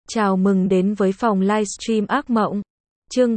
Chào mừng đến với phòng livestream ác mộng. Chương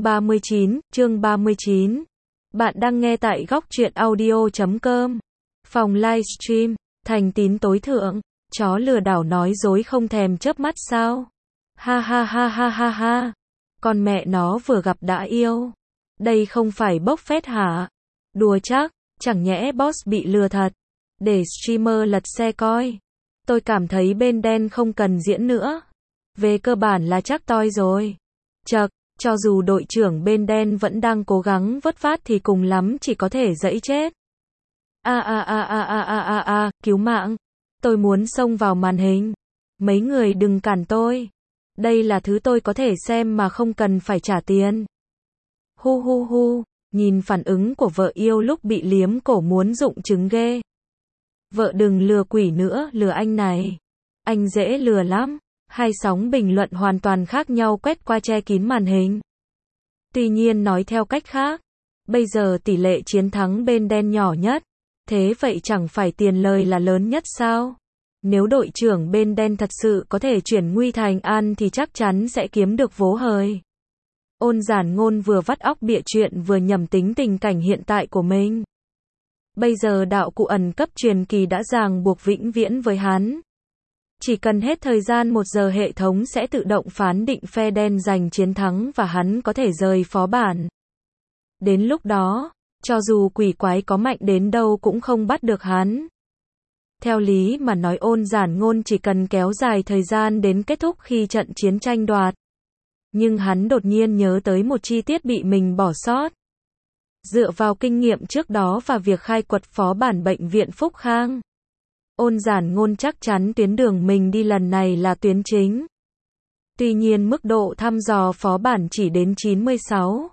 39. Bạn đang nghe tại góc truyện audio.com. Phòng livestream, thành tín tối thượng, chó lừa đảo nói dối không thèm chớp mắt sao? Ha ha ha ha ha ha. Con mẹ nó vừa gặp đã yêu. Đây không phải bốc phét hả? Đùa chắc, chẳng nhẽ boss bị lừa thật. Để streamer lật xe coi. Tôi cảm thấy bên đen không cần diễn nữa. Về cơ bản là chắc toi rồi. Chậc, cho dù đội trưởng bên đen vẫn đang cố gắng vớt vát thì cùng lắm chỉ có thể dẫy chết. Cứu mạng. Tôi muốn xông vào màn hình. Mấy người đừng cản tôi. Đây là thứ tôi có thể xem mà không cần phải trả tiền. Hu, nhìn phản ứng của vợ yêu lúc bị liếm cổ muốn rụng trứng ghê. Vợ đừng lừa quỷ nữa, lừa anh này. Anh dễ lừa lắm. Hai sóng bình luận hoàn toàn khác nhau quét qua che kín màn hình. Tuy nhiên nói theo cách khác, bây giờ tỷ lệ chiến thắng bên đen nhỏ nhất, thế vậy chẳng phải tiền lời là lớn nhất sao? Nếu đội trưởng bên đen thật sự có thể chuyển nguy thành an thì chắc chắn sẽ kiếm được vố hời. Ôn Giản Ngôn vừa vắt óc bịa chuyện vừa nhẩm tính tình cảnh hiện tại của mình. Bây giờ đạo cụ ẩn cấp truyền kỳ đã ràng buộc vĩnh viễn với hắn. Chỉ cần hết thời gian 1 giờ hệ thống sẽ tự động phán định phe đen giành chiến thắng và hắn có thể rời phó bản. Đến lúc đó, cho dù quỷ quái có mạnh đến đâu cũng không bắt được hắn. Theo lý mà nói Ôn Giản Ngôn chỉ cần kéo dài thời gian đến kết thúc khi trận chiến tranh đoạt. Nhưng hắn đột nhiên nhớ tới một chi tiết bị mình bỏ sót. Dựa vào kinh nghiệm trước đó và việc khai quật phó bản bệnh viện Phúc Khang, Ôn Giản Ngôn chắc chắn tuyến đường mình đi lần này là tuyến chính. Tuy nhiên mức độ thăm dò phó bản chỉ đến 96.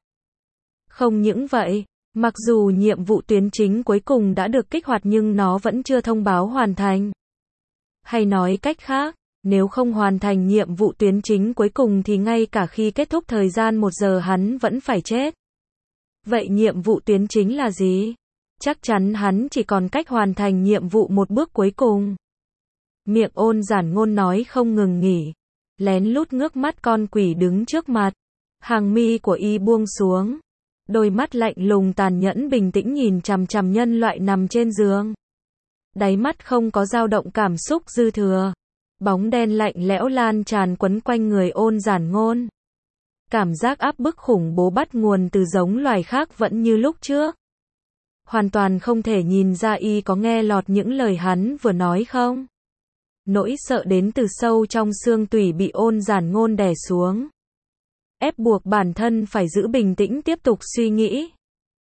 Không những vậy, mặc dù nhiệm vụ tuyến chính cuối cùng đã được kích hoạt nhưng nó vẫn chưa thông báo hoàn thành. Hay nói cách khác, nếu không hoàn thành nhiệm vụ tuyến chính cuối cùng thì ngay cả khi kết thúc thời gian 1 giờ hắn vẫn phải chết. Vậy nhiệm vụ tuyến chính là gì? Chắc chắn hắn chỉ còn cách hoàn thành nhiệm vụ một bước cuối cùng. Miệng Ôn Giản Ngôn nói không ngừng nghỉ. Lén lút ngước mắt con quỷ đứng trước mặt. Hàng mi của y buông xuống. Đôi mắt lạnh lùng tàn nhẫn bình tĩnh nhìn chằm chằm nhân loại nằm trên giường. Đáy mắt không có dao động cảm xúc dư thừa. Bóng đen lạnh lẽo lan tràn quấn quanh người Ôn Giản Ngôn. Cảm giác áp bức khủng bố bắt nguồn từ giống loài khác vẫn như lúc trước. Hoàn toàn không thể nhìn ra y có nghe lọt những lời hắn vừa nói không. Nỗi sợ đến từ sâu trong xương tủy bị Ôn Giản Ngôn đè xuống. Ép buộc bản thân phải giữ bình tĩnh tiếp tục suy nghĩ.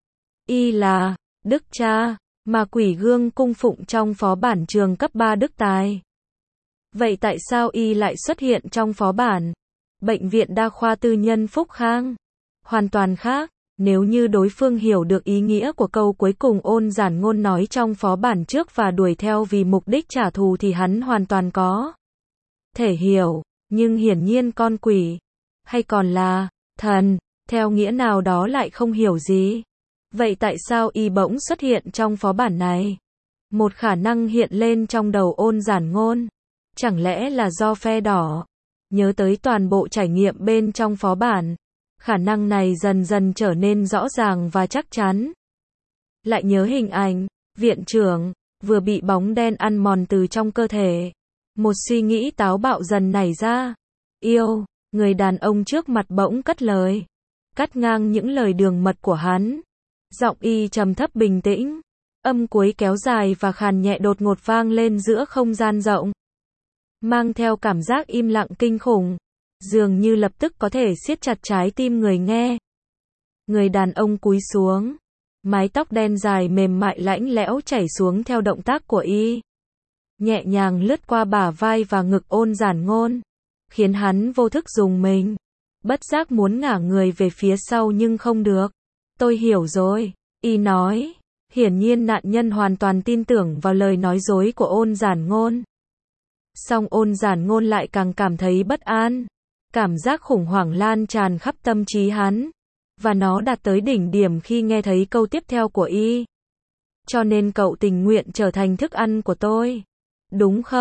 Y là Đức Cha, mà quỷ gương cung phụng trong phó bản trường cấp 3 Đức Tài. Vậy tại sao y lại xuất hiện trong phó bản Bệnh viện Đa khoa Tư nhân Phúc Khang? Hoàn toàn khác. Nếu như đối phương hiểu được ý nghĩa của câu cuối cùng Ôn Giản Ngôn nói trong phó bản trước và đuổi theo vì mục đích trả thù thì hắn hoàn toàn có thể hiểu, nhưng hiển nhiên con quỷ, hay còn là thần, theo nghĩa nào đó lại không hiểu gì. Vậy tại sao y bỗng xuất hiện trong phó bản này? Một khả năng hiện lên trong đầu Ôn Giản Ngôn. Chẳng lẽ là do phe đỏ nhớ tới toàn bộ trải nghiệm bên trong phó bản? Khả năng này dần dần trở nên rõ ràng và chắc chắn. Lại nhớ hình ảnh, viện trưởng, vừa bị bóng đen ăn mòn từ trong cơ thể. Một suy nghĩ táo bạo dần nảy ra. Yêu, người đàn ông trước mặt bỗng cất lời. Cắt ngang những lời đường mật của hắn. Giọng y trầm thấp bình tĩnh. Âm cuối kéo dài và khàn nhẹ đột ngột vang lên giữa không gian rộng. Mang theo cảm giác im lặng kinh khủng. Dường như lập tức có thể siết chặt trái tim người nghe. Người đàn ông cúi xuống. Mái tóc đen dài mềm mại lạnh lẽo chảy xuống theo động tác của y. Nhẹ nhàng lướt qua bả vai và ngực Ôn Giản Ngôn. Khiến hắn vô thức rùng mình. Bất giác muốn ngả người về phía sau nhưng không được. Tôi hiểu rồi. Y nói. Hiển nhiên nạn nhân hoàn toàn tin tưởng vào lời nói dối của Ôn Giản Ngôn. Song Ôn Giản Ngôn lại càng cảm thấy bất an. Cảm giác khủng hoảng lan tràn khắp tâm trí hắn. Và nó đạt tới đỉnh điểm khi nghe thấy câu tiếp theo của y. Cho nên cậu tình nguyện trở thành thức ăn của tôi. Đúng không?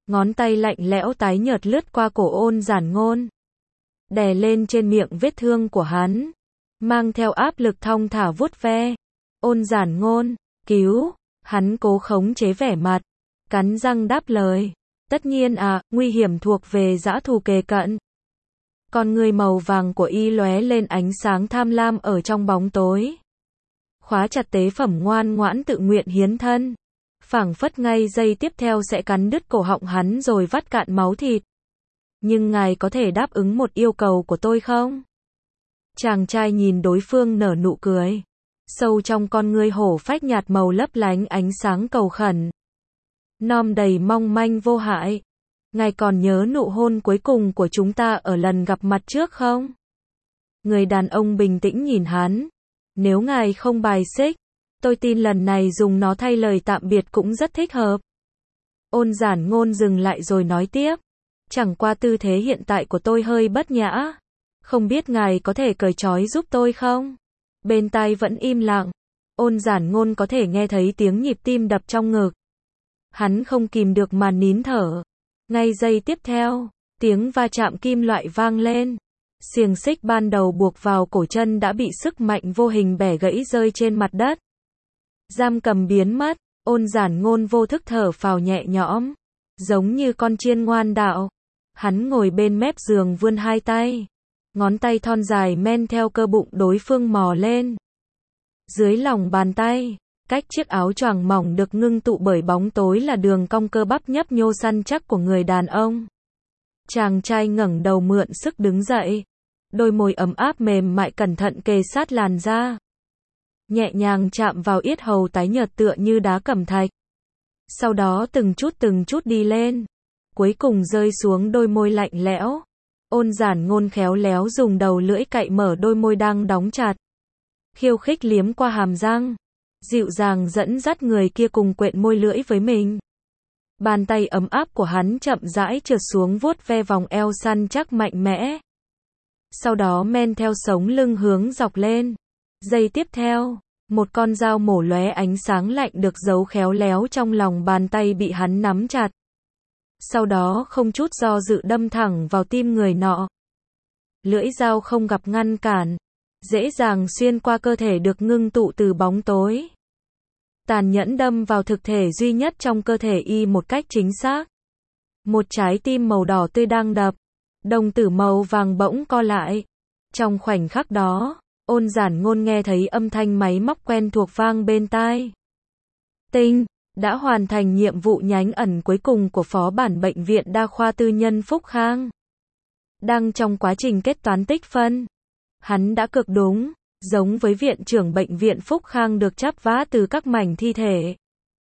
Ngón tay lạnh lẽo tái nhợt lướt qua cổ Ôn Giản Ngôn, đè lên trên miệng vết thương của hắn, mang theo áp lực thong thả vuốt ve. Ôn Giản Ngôn, cứu, hắn cố khống chế vẻ mặt, cắn răng đáp lời. Tất nhiên nguy hiểm thuộc về dã thù kề cận. Con người màu vàng của y lóe lên ánh sáng tham lam ở trong bóng tối. Khóa chặt tế phẩm ngoan ngoãn tự nguyện hiến thân. Phảng phất ngay giây tiếp theo sẽ cắn đứt cổ họng hắn rồi vắt cạn máu thịt. Nhưng ngài có thể đáp ứng một yêu cầu của tôi không? Chàng trai nhìn đối phương nở nụ cười. Sâu trong con ngươi hổ phách nhạt màu lấp lánh ánh sáng cầu khẩn. Nom đầy mong manh vô hại. Ngài còn nhớ nụ hôn cuối cùng của chúng ta ở lần gặp mặt trước không? Người đàn ông bình tĩnh nhìn hắn. Nếu ngài không bài xích, tôi tin lần này dùng nó thay lời tạm biệt cũng rất thích hợp. Ôn Giản Ngôn dừng lại rồi nói tiếp. Chẳng qua tư thế hiện tại của tôi hơi bất nhã. Không biết ngài có thể cởi trói giúp tôi không? Bên tai vẫn im lặng. Ôn Giản Ngôn có thể nghe thấy tiếng nhịp tim đập trong ngực. Hắn không kìm được mà nín thở. Ngay giây tiếp theo, tiếng va chạm kim loại vang lên. Xiềng xích ban đầu buộc vào cổ chân đã bị sức mạnh vô hình bẻ gãy rơi trên mặt đất. Giam cầm biến mất, Ôn Giản Ngôn vô thức thở phào nhẹ nhõm. Giống như con chiên ngoan đạo. Hắn ngồi bên mép giường vươn hai tay. Ngón tay thon dài men theo cơ bụng đối phương mò lên. Dưới lòng bàn tay, cách chiếc áo choàng mỏng được ngưng tụ bởi bóng tối là đường cong cơ bắp nhấp nhô săn chắc của người đàn ông. Chàng trai ngẩng đầu mượn sức đứng dậy. Đôi môi ấm áp mềm mại cẩn thận kề sát làn da. Nhẹ nhàng chạm vào yết hầu tái nhợt tựa như đá cẩm thạch. Sau đó từng chút đi lên. Cuối cùng rơi xuống đôi môi lạnh lẽo. Ôn Giản Ngôn khéo léo dùng đầu lưỡi cạy mở đôi môi đang đóng chặt. Khiêu khích liếm qua hàm răng. Dịu dàng dẫn dắt người kia cùng quện môi lưỡi với mình. Bàn tay ấm áp của hắn chậm rãi trượt xuống vuốt ve vòng eo săn chắc mạnh mẽ. Sau đó men theo sống lưng hướng dọc lên. Giây tiếp theo, một con dao mổ lóe ánh sáng lạnh được giấu khéo léo trong lòng bàn tay bị hắn nắm chặt. Sau đó không chút do dự đâm thẳng vào tim người nọ. Lưỡi dao không gặp ngăn cản, dễ dàng xuyên qua cơ thể được ngưng tụ từ bóng tối. Tàn nhẫn đâm vào thực thể duy nhất trong cơ thể y một cách chính xác. Một trái tim màu đỏ tươi đang đập, đồng tử màu vàng bỗng co lại. Trong khoảnh khắc đó, Ôn Giản Ngôn nghe thấy âm thanh máy móc quen thuộc vang bên tai. Tinh đã hoàn thành nhiệm vụ nhánh ẩn cuối cùng của phó bản bệnh viện đa khoa tư nhân Phúc Khang. Đang trong quá trình kết toán tích phân. Hắn đã cực đúng, giống với viện trưởng bệnh viện Phúc Khang được chắp vá từ các mảnh thi thể.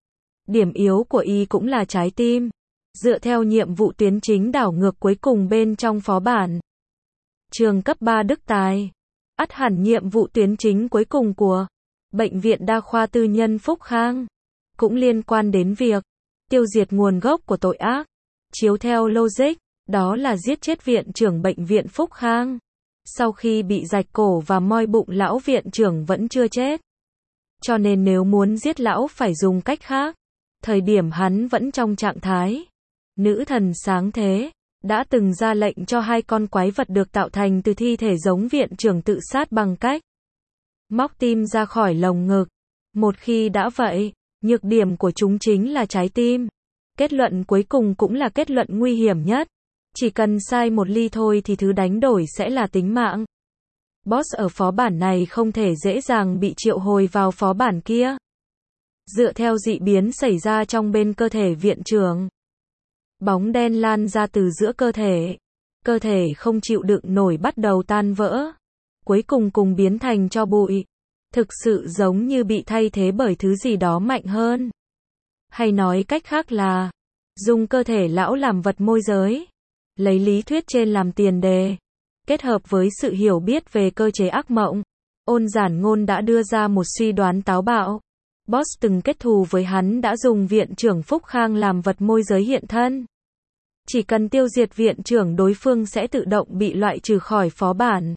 Điểm yếu của y cũng là trái tim. Dựa theo nhiệm vụ tuyến chính đảo ngược cuối cùng bên trong phó bản. Trường cấp 3 Đức Tài. Ắt hẳn nhiệm vụ tuyến chính cuối cùng của bệnh viện đa khoa tư nhân Phúc Khang cũng liên quan đến việc tiêu diệt nguồn gốc của tội ác. Chiếu theo logic, đó là giết chết viện trưởng bệnh viện Phúc Khang. Sau khi bị rạch cổ và moi bụng lão viện trưởng vẫn chưa chết. Cho nên nếu muốn giết lão phải dùng cách khác. Thời điểm hắn vẫn trong trạng thái nữ thần sáng thế, đã từng ra lệnh cho hai con quái vật được tạo thành từ thi thể giống viện trưởng tự sát bằng cách móc tim ra khỏi lồng ngực. Một khi đã vậy, nhược điểm của chúng chính là trái tim. Kết luận cuối cùng cũng là kết luận nguy hiểm nhất. Chỉ cần sai một ly thôi thì thứ đánh đổi sẽ là tính mạng. Boss ở phó bản này không thể dễ dàng bị triệu hồi vào phó bản kia. Dựa theo dị biến xảy ra trong bên cơ thể viện trưởng. Bóng đen lan ra từ giữa cơ thể. Cơ thể không chịu đựng nổi bắt đầu tan vỡ. Cuối cùng biến thành tro bụi. Thực sự giống như bị thay thế bởi thứ gì đó mạnh hơn. Hay nói cách khác là dùng cơ thể lão làm vật môi giới. Lấy lý thuyết trên làm tiền đề. Kết hợp với sự hiểu biết về cơ chế ác mộng. Ôn Giản Ngôn đã đưa ra một suy đoán táo bạo. Boss từng kết thù với hắn đã dùng viện trưởng Phúc Khang làm vật môi giới hiện thân. Chỉ cần tiêu diệt viện trưởng đối phương sẽ tự động bị loại trừ khỏi phó bản.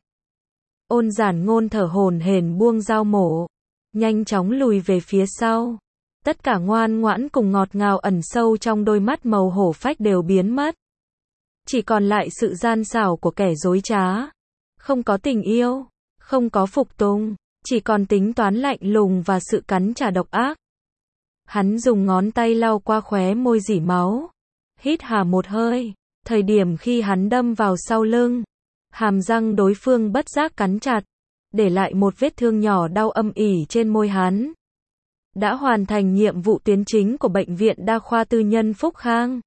Ôn Giản Ngôn thở hổn hển buông dao mổ. Nhanh chóng lùi về phía sau. Tất cả ngoan ngoãn cùng ngọt ngào ẩn sâu trong đôi mắt màu hổ phách đều biến mất. Chỉ còn lại sự gian xảo của kẻ dối trá. Không có tình yêu, không có phục tùng, chỉ còn tính toán lạnh lùng và sự cắn trả độc ác. Hắn dùng ngón tay lau qua khóe môi rỉ máu. Hít hà một hơi. Thời điểm khi hắn đâm vào sau lưng, hàm răng đối phương bất giác cắn chặt, để lại một vết thương nhỏ đau âm ỉ trên môi hắn. Đã hoàn thành nhiệm vụ tuyến chính của Bệnh viện Đa khoa Tư nhân Phúc Khang.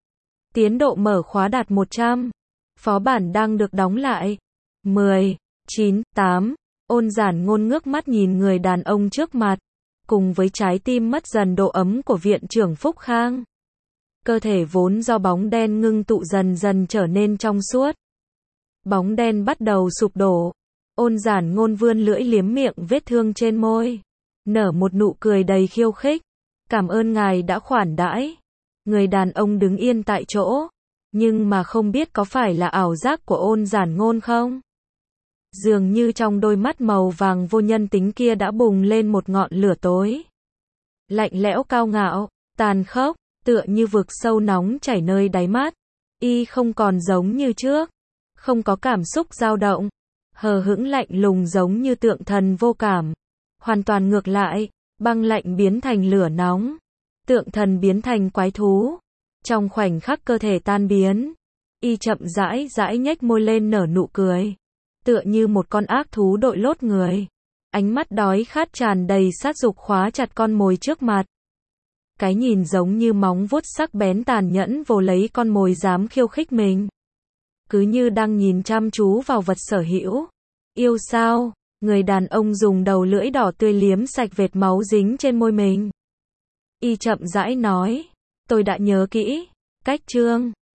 Tiến độ mở khóa đạt 100. Phó bản đang được đóng lại. 10, 9, 8. Ôn Giản Ngôn ngước mắt nhìn người đàn ông trước mặt, cùng với trái tim mất dần độ ấm của viện trưởng Phúc Khang. Cơ thể vốn do bóng đen ngưng tụ dần dần trở nên trong suốt. Bóng đen bắt đầu sụp đổ. Ôn Giản Ngôn vươn lưỡi liếm miệng vết thương trên môi, nở một nụ cười đầy khiêu khích. Cảm ơn ngài đã khoản đãi. Người đàn ông đứng yên tại chỗ, nhưng mà không biết có phải là ảo giác của Ôn Giản Ngôn không? Dường như trong đôi mắt màu vàng vô nhân tính kia đã bùng lên một ngọn lửa tối. Lạnh lẽo cao ngạo, tàn khốc, tựa như vực sâu nóng chảy nơi đáy mắt. Y không còn giống như trước, không có cảm xúc dao động, hờ hững lạnh lùng giống như tượng thần vô cảm. Hoàn toàn ngược lại, băng lạnh biến thành lửa nóng, tượng thần biến thành quái thú. Trong khoảnh khắc cơ thể tan biến, Y chậm rãi rãi nhếch môi lên nở nụ cười, tựa như một con ác thú đội lốt người. Ánh mắt đói khát tràn đầy sát dục khóa chặt con mồi trước mặt. Cái nhìn giống như móng vuốt sắc bén tàn nhẫn vồ lấy con mồi dám khiêu khích mình. Cứ như đang nhìn chăm chú vào vật sở hữu. Yêu sao? Người đàn ông dùng đầu lưỡi đỏ tươi liếm sạch vệt máu dính trên môi mình. Y chậm rãi nói, tôi đã nhớ kỹ. Cách chương